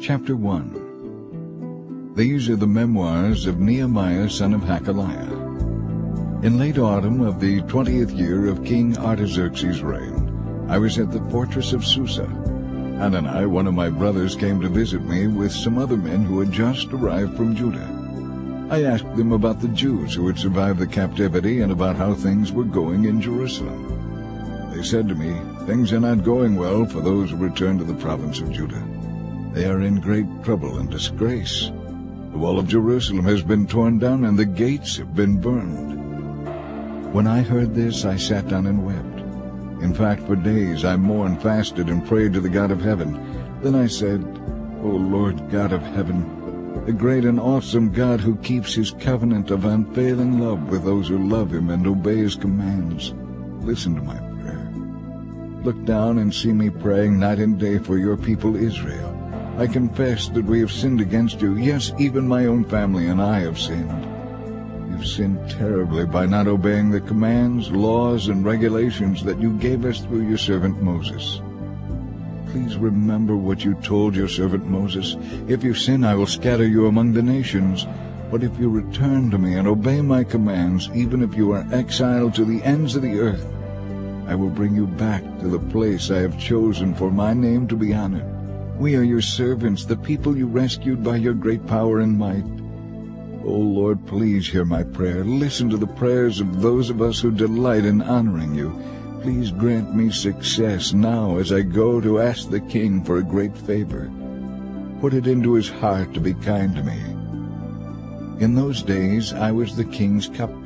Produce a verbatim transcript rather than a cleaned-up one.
Chapter one. These are the memoirs of Nehemiah son of Hachaliah. In late autumn of the twentieth year of King Artaxerxes' reign, I was at the fortress of Susa. Hanani, one of my brothers, came to visit me with some other men who had just arrived from Judah. I asked them about the Jews who had survived the captivity and about how things were going in Jerusalem. They said to me, "Things are not going well for those who returned to the province of Judah. They are in great trouble and disgrace. The wall of Jerusalem has been torn down and the gates have been burned." When I heard this, I sat down and wept. In fact, for days I mourned, fasted, and prayed to the God of heaven. Then I said, "O Lord God of heaven, the great and awesome God who keeps his covenant of unfailing love with those who love him and obey his commands, listen to my prayer. Look down and see me praying night and day for your people Israel. I confess that we have sinned against you. Yes, even my own family and I have sinned. We've sinned terribly by not obeying the commands, laws, and regulations that you gave us through your servant Moses. Please remember what you told your servant Moses. If you sin, I will scatter you among the nations. But if you return to me and obey my commands, even if you are exiled to the ends of the earth, I will bring you back to the place I have chosen for my name to be honored. We are your servants, the people you rescued by your great power and might. O Lord, please hear my prayer. Listen to the prayers of those of us who delight in honoring you. Please grant me success now as I go to ask the king for a great favor. Put it into his heart to be kind to me." In those days I was the king's cupbearer.